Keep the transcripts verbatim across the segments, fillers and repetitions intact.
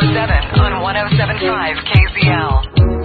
seven on one oh seven point five K Z L.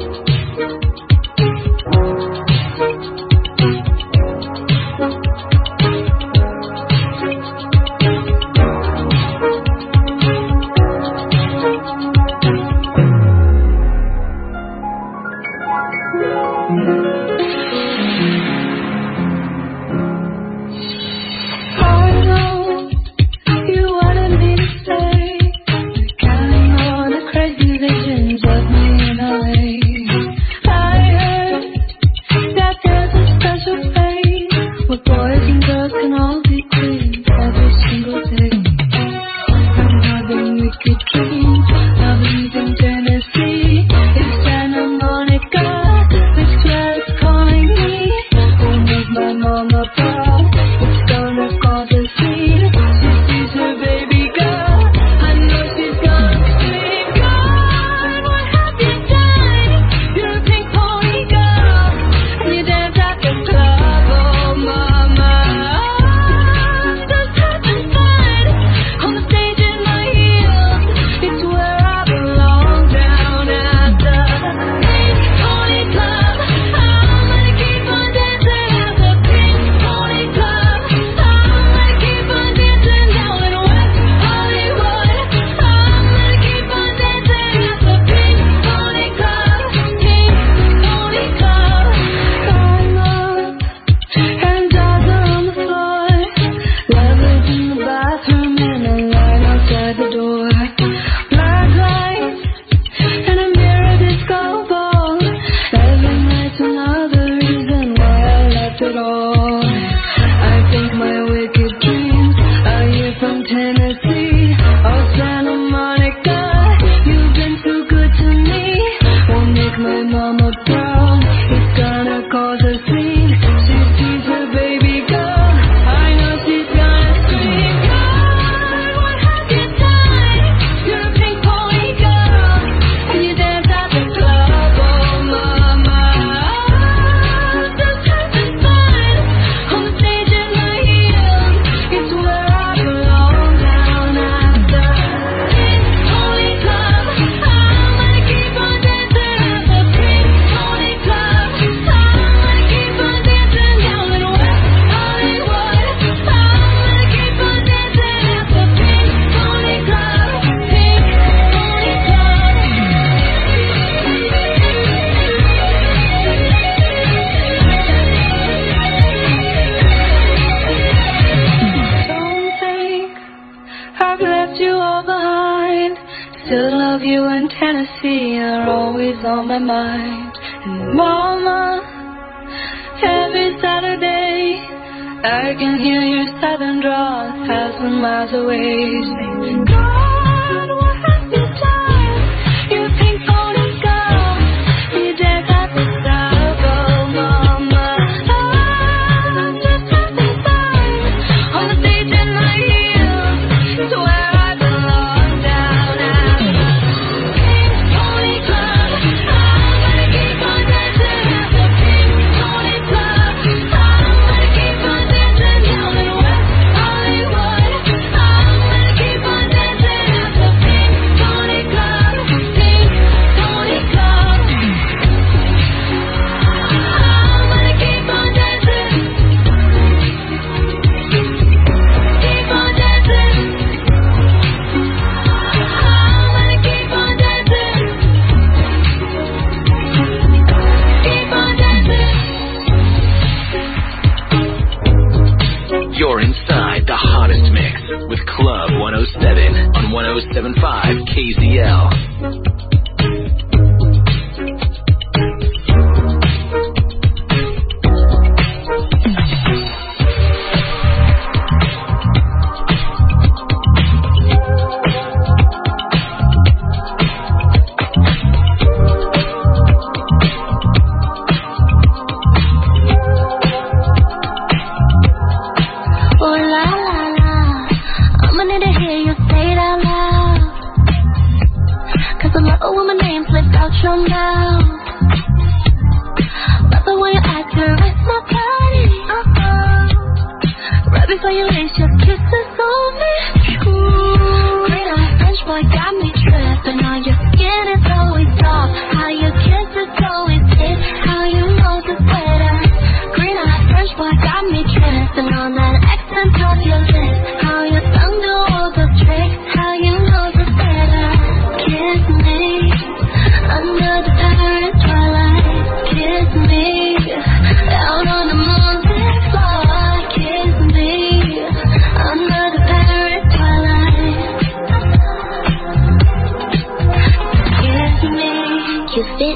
before you lace your kisses on me. Ooh, great eye French boy got me tripping. Now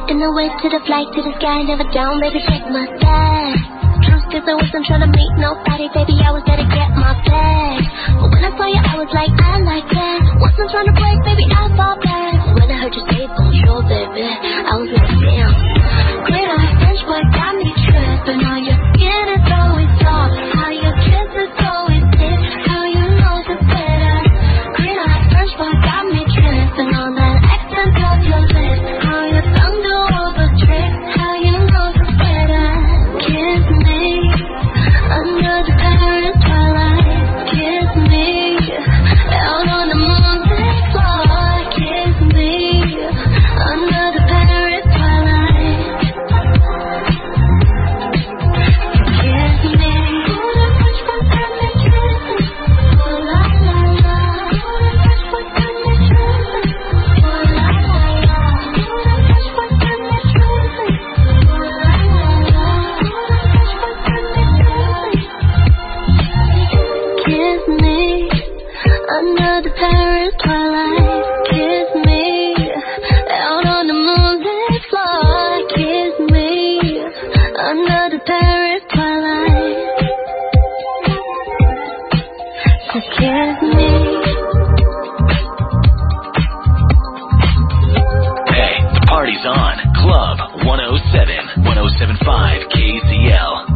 Making the way to the flight, to the sky, never down, baby, check my bag. Truth is I wasn't trying to meet nobody, baby, I was there to get my bag. But when I saw you, I was like, I like that. Wasn't trying to break, baby, I fall back. When I heard you say bonjour, baby, I was like, damn. Great eye, French boy, got me tripping on your skin, it's always soft. How your kiss is always thick, how you know it's better. Great eye, French boy, got me tripping on that accent of your lips. How your tongue do all the tricks, how you know it's better. Kiss me under the Paris twilight. Kiss me out on the moonlit floor. Kiss me under the Paris twilight. Kiss me. Oh, the French boy got me tripping. Oh la la la. Oh, the French boy got me tripping. Oh la la la. Oh, the French boy got me tripping. Oh la la la. Oh, the French boy got me tripping. Kiss me under the Paris twilight. Kiss me out on the moonlit floor. Kiss me under the Paris twilight. Just kiss me. Hey, the party's on. Club one oh seven, one oh seven point five K Z L.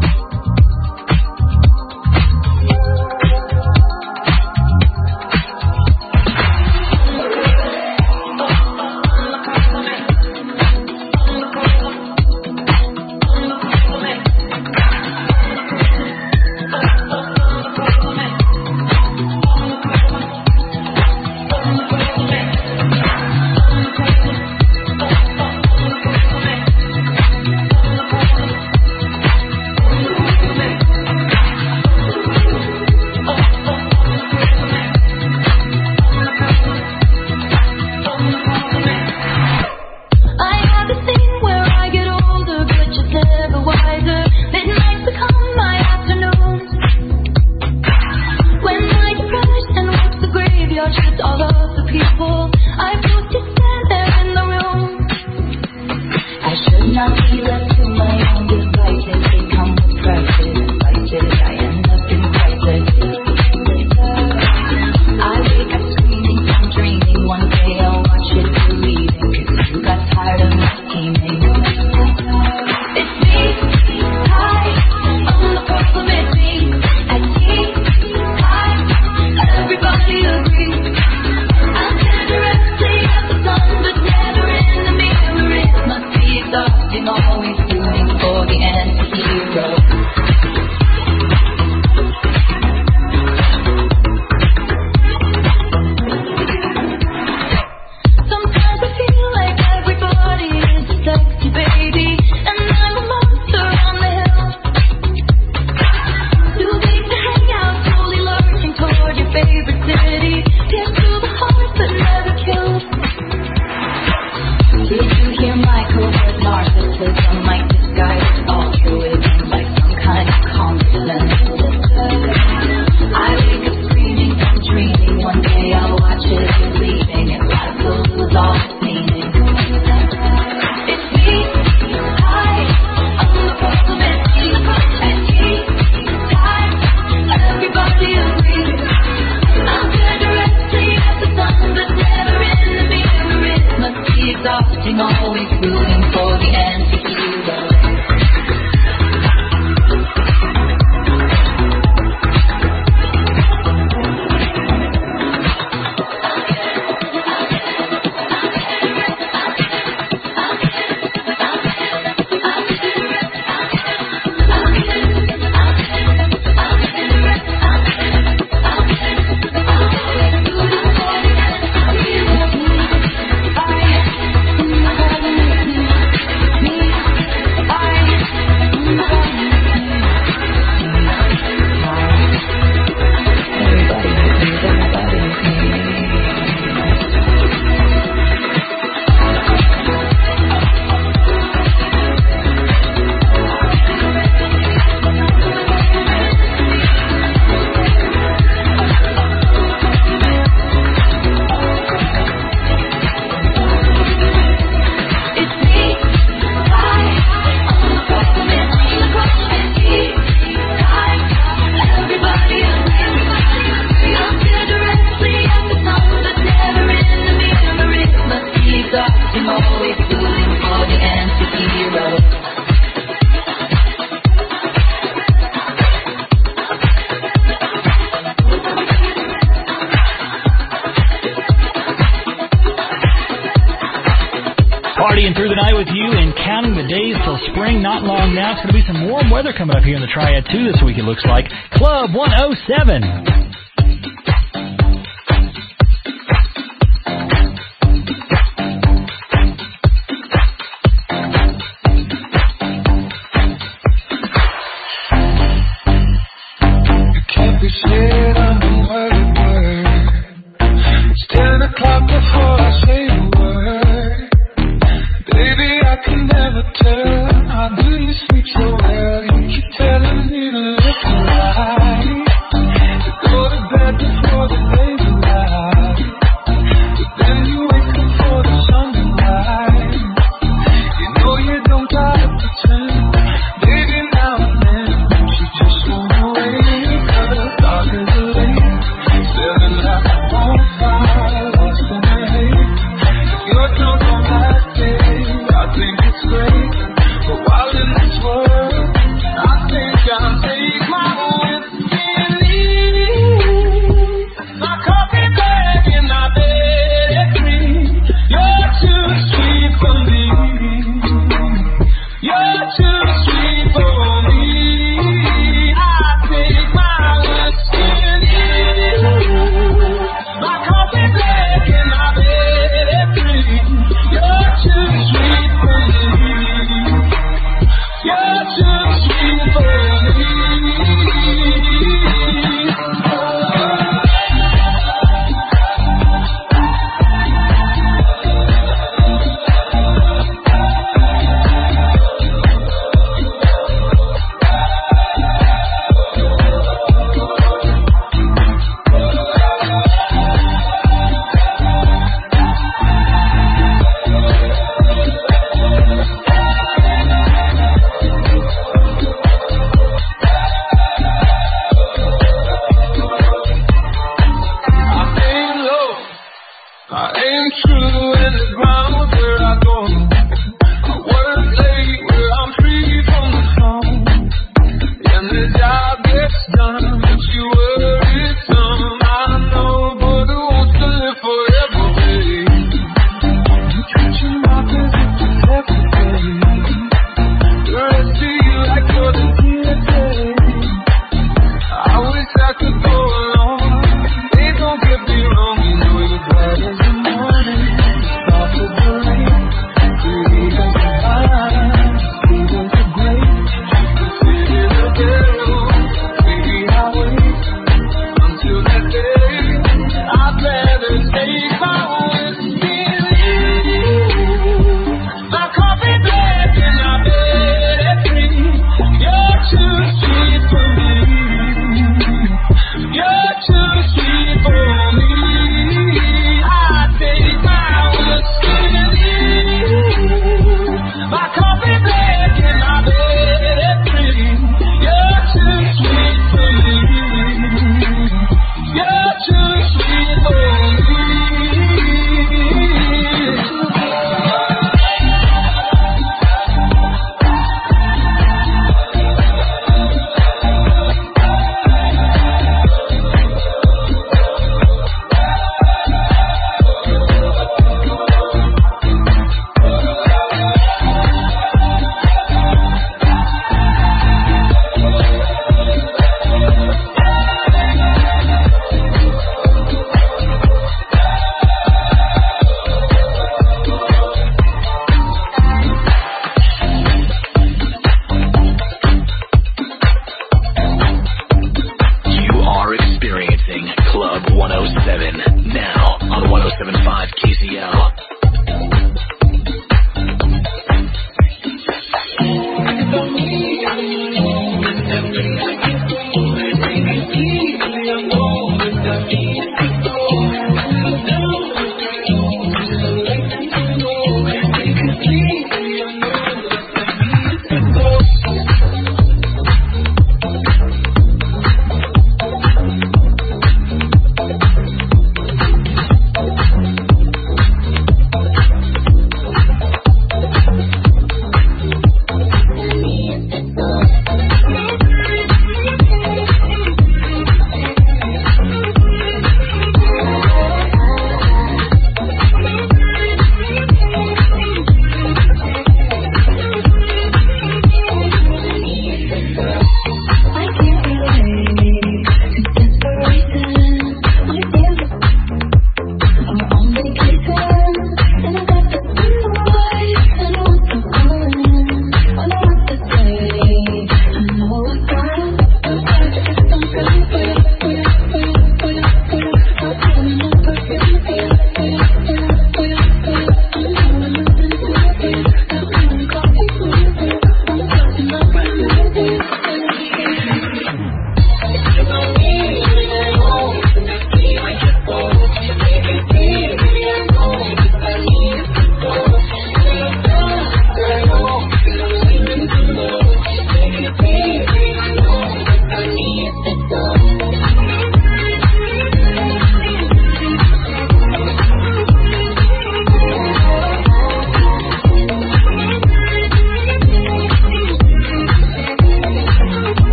Partying through the night with you and counting the days till spring. Not long now. It's going to be some warm weather coming up here in the Triad, too, this week, it looks like. Club one oh seven.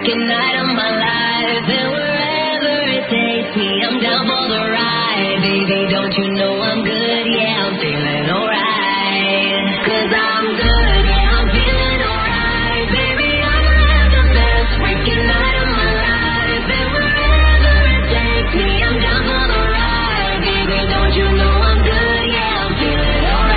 freaking night of my life. And wherever it takes me, I'm down for the ride. Baby, don't you know I'm good? Yeah, I'm feeling alright. Cause I'm good, yeah, I'm feeling alright. Baby, I'ma have the best freaking night of my life. And wherever it takes me, I'm down for the ride. Baby, don't you know I'm good? Yeah, I'm feeling alright.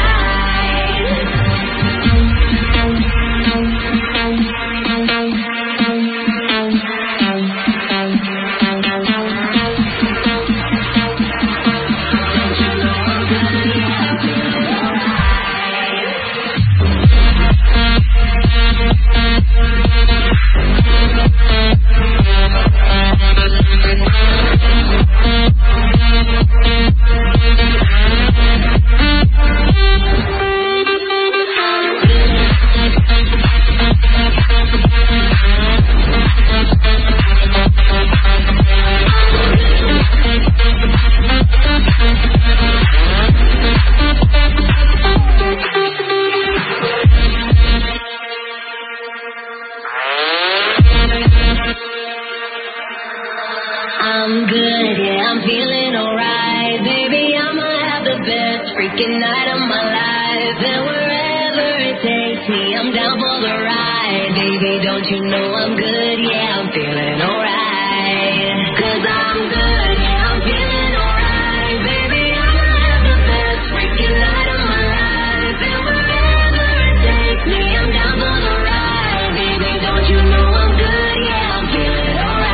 I'm good, yeah, I'm feeling alright. Baby, I'ma have the best freaking night of my life. And wherever it takes me, I'm down for the ride. Baby, don't you know I'm good? Yeah, I'm feeling alright. Cause I'm good, yeah, I'm feeling alright. Baby, I'ma have the best freaking night of my life. And wherever it takes me, I'm down for the ride. Baby, don't you know I'm good? Yeah, I'm feeling alright.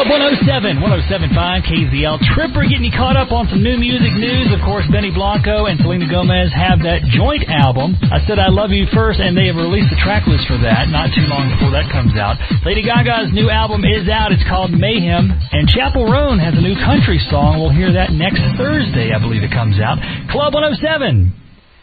Club one oh seven, one oh seven point five K Z L. Tripper getting you caught up on some new music news. Of course, Benny Blanco and Selena Gomez have that joint album, I Said I Love You First, and they have released the track list for that not too long before that comes out. Lady Gaga's new album is out. It's called Mayhem. And Chappell Roan has a new country song. We'll hear that next Thursday, I believe it comes out. Club one oh seven.